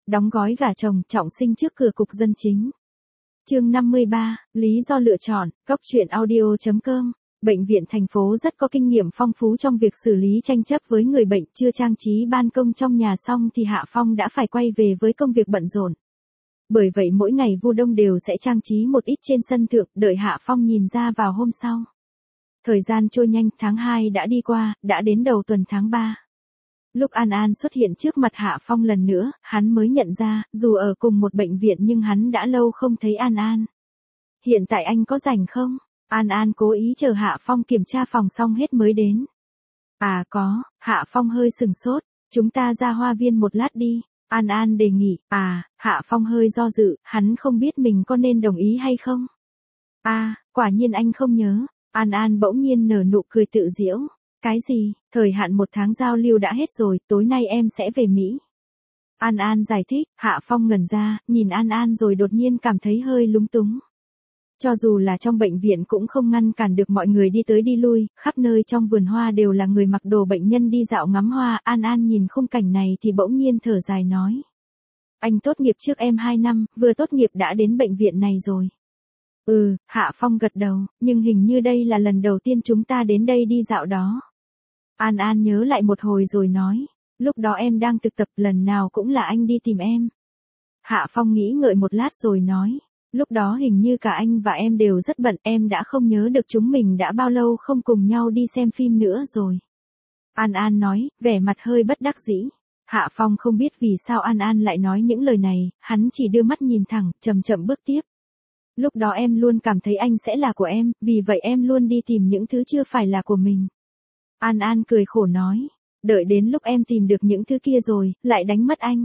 Đóng gói gả chồng, trọng sinh trước cửa cục dân chính. Chương 53, lý do lựa chọn, góc truyện audio.com. Bệnh viện thành phố rất có kinh nghiệm phong phú trong việc xử lý tranh chấp với người bệnh, chưa trang trí ban công trong nhà xong thì Hạ Phong đã phải quay về với công việc bận rộn. Bởi vậy mỗi ngày Vu Đông đều sẽ trang trí một ít trên sân thượng, đợi Hạ Phong nhìn ra vào hôm sau. Thời gian trôi nhanh, tháng 2 đã đi qua, đã đến đầu tuần tháng 3. Lúc An An xuất hiện trước mặt Hạ Phong lần nữa, hắn mới nhận ra, dù ở cùng một bệnh viện nhưng hắn đã lâu không thấy An An. Hiện tại anh có rảnh không? An An cố ý chờ Hạ Phong kiểm tra phòng xong hết mới đến. À có, Hạ Phong hơi sừng sốt, chúng ta ra hoa viên một lát đi. An An đề nghị, Hạ Phong hơi do dự, hắn không biết mình có nên đồng ý hay không. Quả nhiên anh không nhớ. An An bỗng nhiên nở nụ cười tự giễu. Cái gì, thời hạn 1 tháng giao lưu đã hết rồi, tối nay em sẽ về Mỹ. An An giải thích, Hạ Phong ngẩn ra, nhìn An An rồi đột nhiên cảm thấy hơi lúng túng. Cho dù là trong bệnh viện cũng không ngăn cản được mọi người đi tới đi lui, khắp nơi trong vườn hoa đều là người mặc đồ bệnh nhân đi dạo ngắm hoa. An An nhìn khung cảnh này thì bỗng nhiên thở dài nói. Anh tốt nghiệp trước em 2 năm, vừa tốt nghiệp đã đến bệnh viện này rồi. Hạ Phong gật đầu, nhưng hình như đây là lần đầu tiên chúng ta đến đây đi dạo đó. An An nhớ lại một hồi rồi nói, lúc đó em đang thực tập, lần nào cũng là anh đi tìm em. Hạ Phong nghĩ ngợi một lát rồi nói, lúc đó hình như cả anh và em đều rất bận, em đã không nhớ được chúng mình đã bao lâu không cùng nhau đi xem phim nữa rồi. An An nói, vẻ mặt hơi bất đắc dĩ. Hạ Phong không biết vì sao An An lại nói những lời này, hắn chỉ đưa mắt nhìn thẳng, chậm chậm bước tiếp. Lúc đó em luôn cảm thấy anh sẽ là của em, vì vậy em luôn đi tìm những thứ chưa phải là của mình. An An cười khổ nói, đợi đến lúc em tìm được những thứ kia rồi, lại đánh mất anh.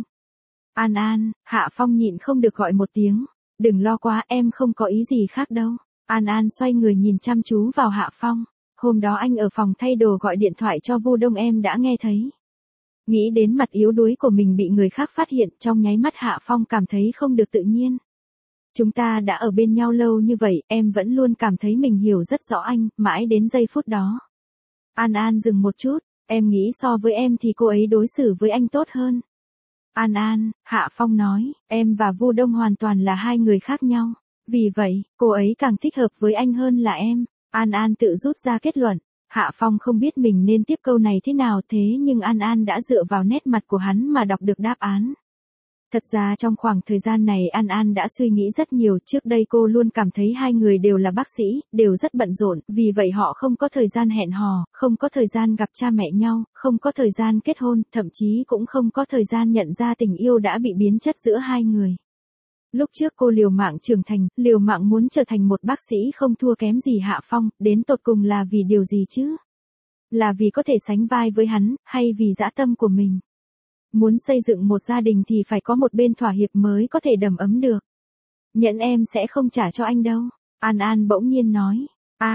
An An, Hạ Phong nhịn không được gọi một tiếng, đừng lo quá, em không có ý gì khác đâu. An An xoay người nhìn chăm chú vào Hạ Phong, hôm đó anh ở phòng thay đồ gọi điện thoại cho Vu Đông em đã nghe thấy. Nghĩ đến mặt yếu đuối của mình bị người khác phát hiện, trong nháy mắt Hạ Phong cảm thấy không được tự nhiên. Chúng ta đã ở bên nhau lâu như vậy, em vẫn luôn cảm thấy mình hiểu rất rõ anh, mãi đến giây phút đó. An An dừng một chút, em nghĩ so với em thì cô ấy đối xử với anh tốt hơn. An An, Hạ Phong nói, em và Vu Đông hoàn toàn là hai người khác nhau. Vì vậy, cô ấy càng thích hợp với anh hơn là em. An An tự rút ra kết luận. Hạ Phong không biết mình nên tiếp câu này thế nào, thế nhưng An An đã dựa vào nét mặt của hắn mà đọc được đáp án. Thật ra trong khoảng thời gian này An An đã suy nghĩ rất nhiều, trước đây cô luôn cảm thấy hai người đều là bác sĩ, đều rất bận rộn, vì vậy họ không có thời gian hẹn hò, không có thời gian gặp cha mẹ nhau, không có thời gian kết hôn, thậm chí cũng không có thời gian nhận ra tình yêu đã bị biến chất giữa hai người. Lúc trước cô liều mạng trưởng thành, liều mạng muốn trở thành một bác sĩ không thua kém gì Hạ Phong, đến tột cùng là vì điều gì chứ? Là vì có thể sánh vai với hắn, hay vì dã tâm của mình? Muốn xây dựng một gia đình thì phải có một bên thỏa hiệp mới có thể đầm ấm được. Nhẫn em sẽ không trả cho anh đâu. An An bỗng nhiên nói.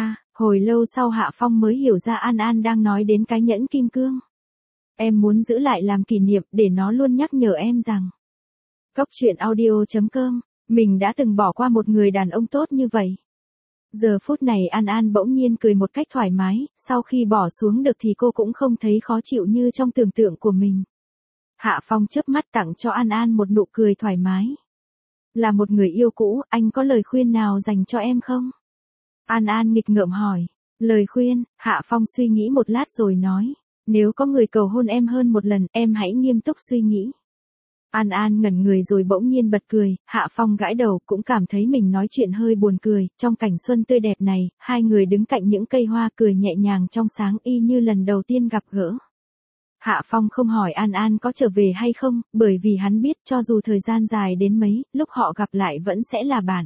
Hồi lâu sau Hạ Phong mới hiểu ra An An đang nói đến cái nhẫn kim cương. Em muốn giữ lại làm kỷ niệm để nó luôn nhắc nhở em rằng. Góc truyện audio.com, mình đã từng bỏ qua một người đàn ông tốt như vậy. Giờ phút này An An bỗng nhiên cười một cách thoải mái, sau khi bỏ xuống được thì cô cũng không thấy khó chịu như trong tưởng tượng của mình. Hạ Phong chớp mắt tặng cho An An một nụ cười thoải mái. Là một người yêu cũ, anh có lời khuyên nào dành cho em không? An An nghịch ngợm hỏi. Lời khuyên, Hạ Phong suy nghĩ một lát rồi nói. Nếu có người cầu hôn em hơn một lần, em hãy nghiêm túc suy nghĩ. An An ngẩn người rồi bỗng nhiên bật cười, Hạ Phong gãi đầu cũng cảm thấy mình nói chuyện hơi buồn cười, trong cảnh xuân tươi đẹp này, hai người đứng cạnh những cây hoa cười nhẹ nhàng trong sáng y như lần đầu tiên gặp gỡ. Hạ Phong không hỏi An An có trở về hay không, bởi vì hắn biết cho dù thời gian dài đến mấy, lúc họ gặp lại vẫn sẽ là bạn.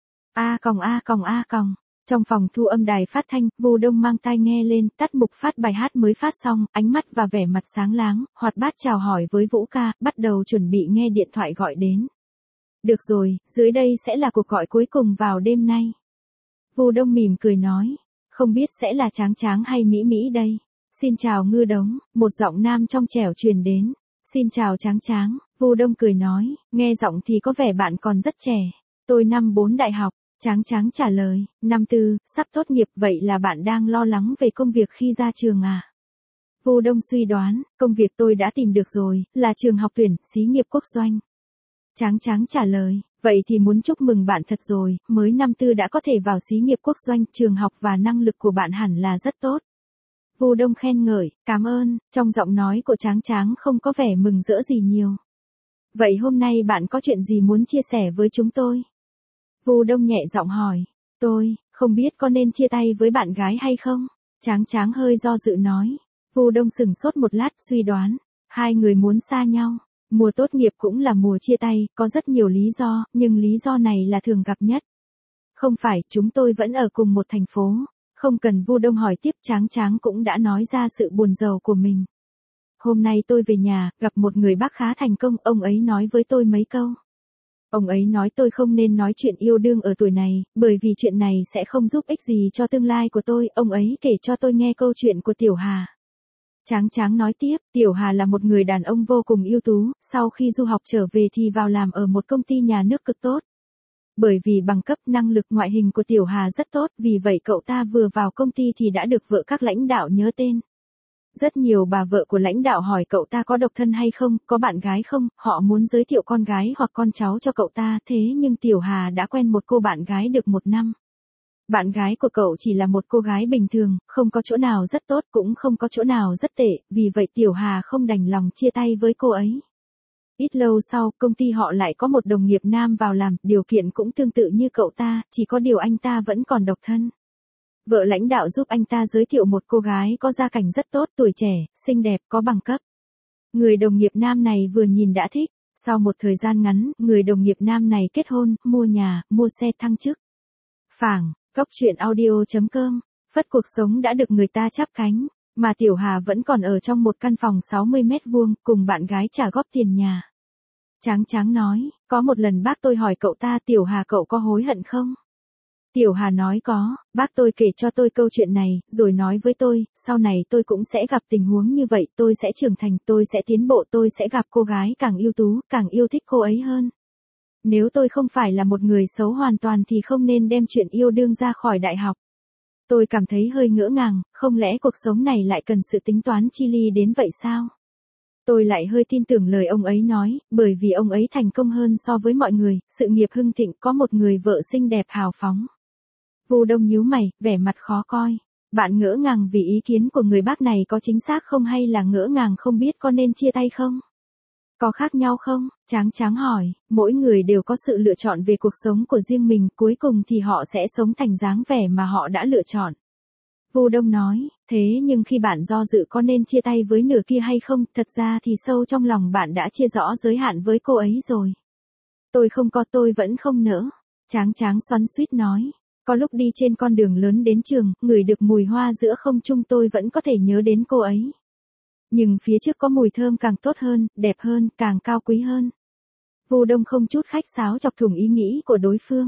Trong phòng thu âm đài phát thanh, Vu Đông mang tai nghe lên, tắt mục phát bài hát mới phát xong, ánh mắt và vẻ mặt sáng láng, hoạt bát chào hỏi với Vũ ca, bắt đầu chuẩn bị nghe điện thoại gọi đến. Được rồi, dưới đây sẽ là cuộc gọi cuối cùng vào đêm nay. Vu Đông mỉm cười nói, không biết sẽ là Tráng Tráng hay Mỹ Mỹ đây. Xin chào Ngư Đống, một giọng nam trong trẻo truyền đến. Xin chào Tráng Tráng, Vu Đông cười nói, nghe giọng thì có vẻ bạn còn rất trẻ. Tôi năm 4 đại học. Tráng Tráng trả lời, năm 4, sắp tốt nghiệp, vậy là bạn đang lo lắng về công việc khi ra trường à? Vu Đông suy đoán, công việc tôi đã tìm được rồi, là trường học tuyển, xí nghiệp quốc doanh. Tráng Tráng trả lời, vậy thì muốn chúc mừng bạn thật rồi, mới năm tư đã có thể vào xí nghiệp quốc doanh, trường học và năng lực của bạn hẳn là rất tốt. Vu Đông khen ngợi, cảm ơn, trong giọng nói của Tráng Tráng không có vẻ mừng rỡ gì nhiều. Vậy hôm nay bạn có chuyện gì muốn chia sẻ với chúng tôi? Vu Đông nhẹ giọng hỏi, tôi, không biết có nên chia tay với bạn gái hay không? Tráng Tráng hơi do dự nói. Vu Đông sững sốt một lát suy đoán, hai người muốn xa nhau. Mùa tốt nghiệp cũng là mùa chia tay, có rất nhiều lý do, nhưng lý do này là thường gặp nhất. Không phải, chúng tôi vẫn ở cùng một thành phố. Không cần Vu Đông hỏi tiếp, Tráng Tráng cũng đã nói ra sự buồn rầu của mình. Hôm nay tôi về nhà, gặp một người bác khá thành công, ông ấy nói với tôi mấy câu. Ông ấy nói tôi không nên nói chuyện yêu đương ở tuổi này, bởi vì chuyện này sẽ không giúp ích gì cho tương lai của tôi. Ông ấy kể cho tôi nghe câu chuyện của Tiểu Hà. Tráng Tráng nói tiếp, Tiểu Hà là một người đàn ông vô cùng ưu tú, sau khi du học trở về thì vào làm ở một công ty nhà nước cực tốt. Bởi vì bằng cấp năng lực ngoại hình của Tiểu Hà rất tốt, vì vậy cậu ta vừa vào công ty thì đã được vợ các lãnh đạo nhớ tên. Rất nhiều bà vợ của lãnh đạo hỏi cậu ta có độc thân hay không, có bạn gái không, họ muốn giới thiệu con gái hoặc con cháu cho cậu ta, thế nhưng Tiểu Hà đã quen một cô bạn gái được 1 năm. Bạn gái của cậu chỉ là một cô gái bình thường, không có chỗ nào rất tốt cũng không có chỗ nào rất tệ, vì vậy Tiểu Hà không đành lòng chia tay với cô ấy. Ít lâu sau, công ty họ lại có một đồng nghiệp nam vào làm, điều kiện cũng tương tự như cậu ta, chỉ có điều anh ta vẫn còn độc thân. Vợ lãnh đạo giúp anh ta giới thiệu một cô gái có gia cảnh rất tốt, tuổi trẻ, xinh đẹp, có bằng cấp. Người đồng nghiệp nam này vừa nhìn đã thích, sau một thời gian ngắn, người đồng nghiệp nam này kết hôn, mua nhà, mua xe thăng chức. Phảng, góc truyện audio.com, phất cuộc sống đã được người ta chắp cánh, mà Tiểu Hà vẫn còn ở trong một căn phòng 60 mét vuông, cùng bạn gái trả góp tiền nhà. Tráng Tráng nói, có một lần bác tôi hỏi cậu ta, Tiểu Hà cậu có hối hận không? Tiểu Hà nói có, bác tôi kể cho tôi câu chuyện này, rồi nói với tôi, sau này tôi cũng sẽ gặp tình huống như vậy, tôi sẽ trưởng thành, tôi sẽ tiến bộ, tôi sẽ gặp cô gái càng ưu tú, càng yêu thích cô ấy hơn. Nếu tôi không phải là một người xấu hoàn toàn thì không nên đem chuyện yêu đương ra khỏi đại học. Tôi cảm thấy hơi ngỡ ngàng, không lẽ cuộc sống này lại cần sự tính toán chi ly đến vậy sao? Tôi lại hơi tin tưởng lời ông ấy nói, bởi vì ông ấy thành công hơn so với mọi người, sự nghiệp hưng thịnh, có một người vợ xinh đẹp hào phóng. Vu Đông nhíu mày, vẻ mặt khó coi. Bạn ngỡ ngàng vì ý kiến của người bác này có chính xác không hay là ngỡ ngàng không biết có nên chia tay không? Có khác nhau không? Tráng Tráng hỏi, mỗi người đều có sự lựa chọn về cuộc sống của riêng mình, cuối cùng thì họ sẽ sống thành dáng vẻ mà họ đã lựa chọn. Vu Đông nói, thế nhưng khi bạn do dự có nên chia tay với nửa kia hay không, thật ra thì sâu trong lòng bạn đã chia rõ giới hạn với cô ấy rồi. Tôi không có, tôi vẫn không nỡ. Tráng Tráng xoắn xuýt nói. Có lúc đi trên con đường lớn đến trường, ngửi được mùi hoa giữa không trung tôi vẫn có thể nhớ đến cô ấy. Nhưng phía trước có mùi thơm càng tốt hơn, đẹp hơn, càng cao quý hơn. Vu Đông không chút khách sáo chọc thủng ý nghĩ của đối phương.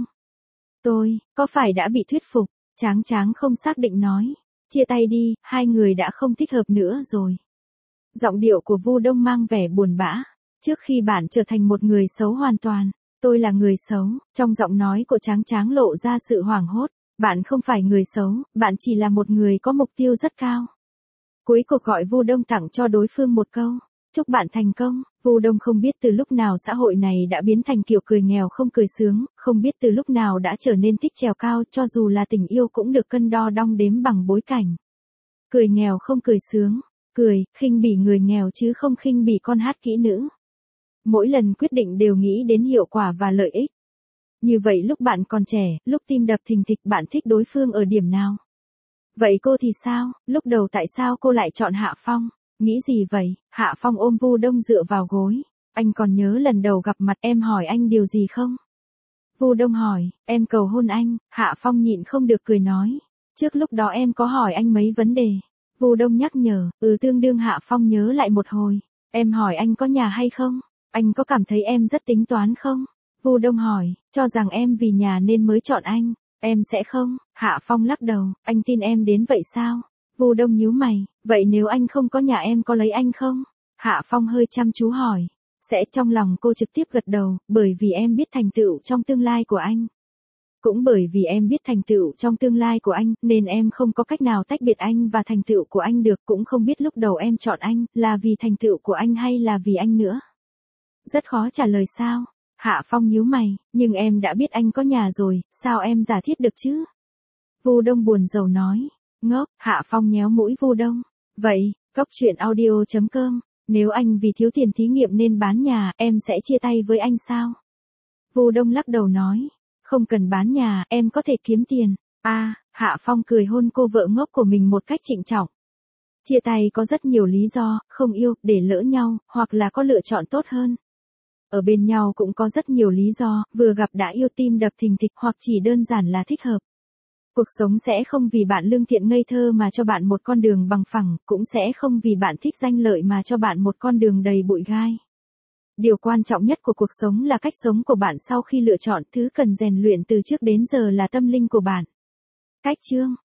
Tôi, có phải đã bị thuyết phục? Tráng Tráng không xác định nói. Chia tay đi, hai người đã không thích hợp nữa rồi. Giọng điệu của Vu Đông mang vẻ buồn bã. Trước khi bạn trở thành một người xấu hoàn toàn, tôi là người xấu, trong giọng nói của Tráng Tráng lộ ra sự hoảng hốt. Bạn không phải người xấu, bạn chỉ là một người có mục tiêu rất cao. Cuối cuộc gọi Vu Đông tặng cho đối phương một câu. Chúc bạn thành công. Vu Đông không biết từ lúc nào xã hội này đã biến thành kiểu cười nghèo không cười sướng, không biết từ lúc nào đã trở nên thích trèo cao, cho dù là tình yêu cũng được cân đo đong đếm bằng bối cảnh. Cười nghèo không cười sướng, cười, khinh bỉ người nghèo chứ không khinh bỉ con hát kỹ nữ. Mỗi lần quyết định đều nghĩ đến hiệu quả và lợi ích. Như vậy lúc bạn còn trẻ, lúc tim đập thình thịch bạn thích đối phương ở điểm nào? Vậy cô thì sao, lúc đầu tại sao cô lại chọn Hạ Phong? Nghĩ gì vậy? Hạ Phong ôm Vu Đông dựa vào gối. Anh còn nhớ lần đầu gặp mặt em hỏi anh điều gì không? Vu Đông hỏi, em cầu hôn anh. Hạ Phong nhịn không được cười nói. Trước lúc đó em có hỏi anh mấy vấn đề. Vu Đông nhắc nhở, tương đương. Hạ Phong nhớ lại một hồi. Em hỏi anh có nhà hay không? Anh có cảm thấy em rất tính toán không? Vu Đông hỏi, cho rằng em vì nhà nên mới chọn anh. Em sẽ không. Hạ Phong lắc đầu, anh tin em đến vậy sao? Vu Đông nhíu mày, vậy nếu anh không có nhà em có lấy anh không? Hạ Phong hơi chăm chú hỏi. Sẽ. Trong lòng cô trực tiếp gật đầu, bởi vì em biết thành tựu trong tương lai của anh. Cũng bởi vì em biết thành tựu trong tương lai của anh, nên em không có cách nào tách biệt anh và thành tựu của anh được, cũng không biết lúc đầu em chọn anh, là vì thành tựu của anh hay là vì anh nữa. Rất khó trả lời sao? Hạ Phong nhíu mày, nhưng em đã biết anh có nhà rồi, sao em giả thiết được chứ? Vu Đông buồn rầu nói. Ngốc, Hạ Phong nhéo mũi Vu Đông. Vậy, cóc truyện audio.com, nếu anh vì thiếu tiền thí nghiệm nên bán nhà, em sẽ chia tay với anh sao? Vu Đông lắc đầu nói. Không cần bán nhà, em có thể kiếm tiền. Hạ Phong cười hôn cô vợ ngốc của mình một cách trịnh trọng. Chia tay có rất nhiều lý do, không yêu, để lỡ nhau, hoặc là có lựa chọn tốt hơn. Ở bên nhau cũng có rất nhiều lý do, vừa gặp đã yêu tim đập thình thịch hoặc chỉ đơn giản là thích hợp. Cuộc sống sẽ không vì bạn lương thiện ngây thơ mà cho bạn một con đường bằng phẳng, cũng sẽ không vì bạn thích danh lợi mà cho bạn một con đường đầy bụi gai. Điều quan trọng nhất của cuộc sống là cách sống của bạn sau khi lựa chọn, thứ cần rèn luyện từ trước đến giờ là tâm linh của bạn. Cách chương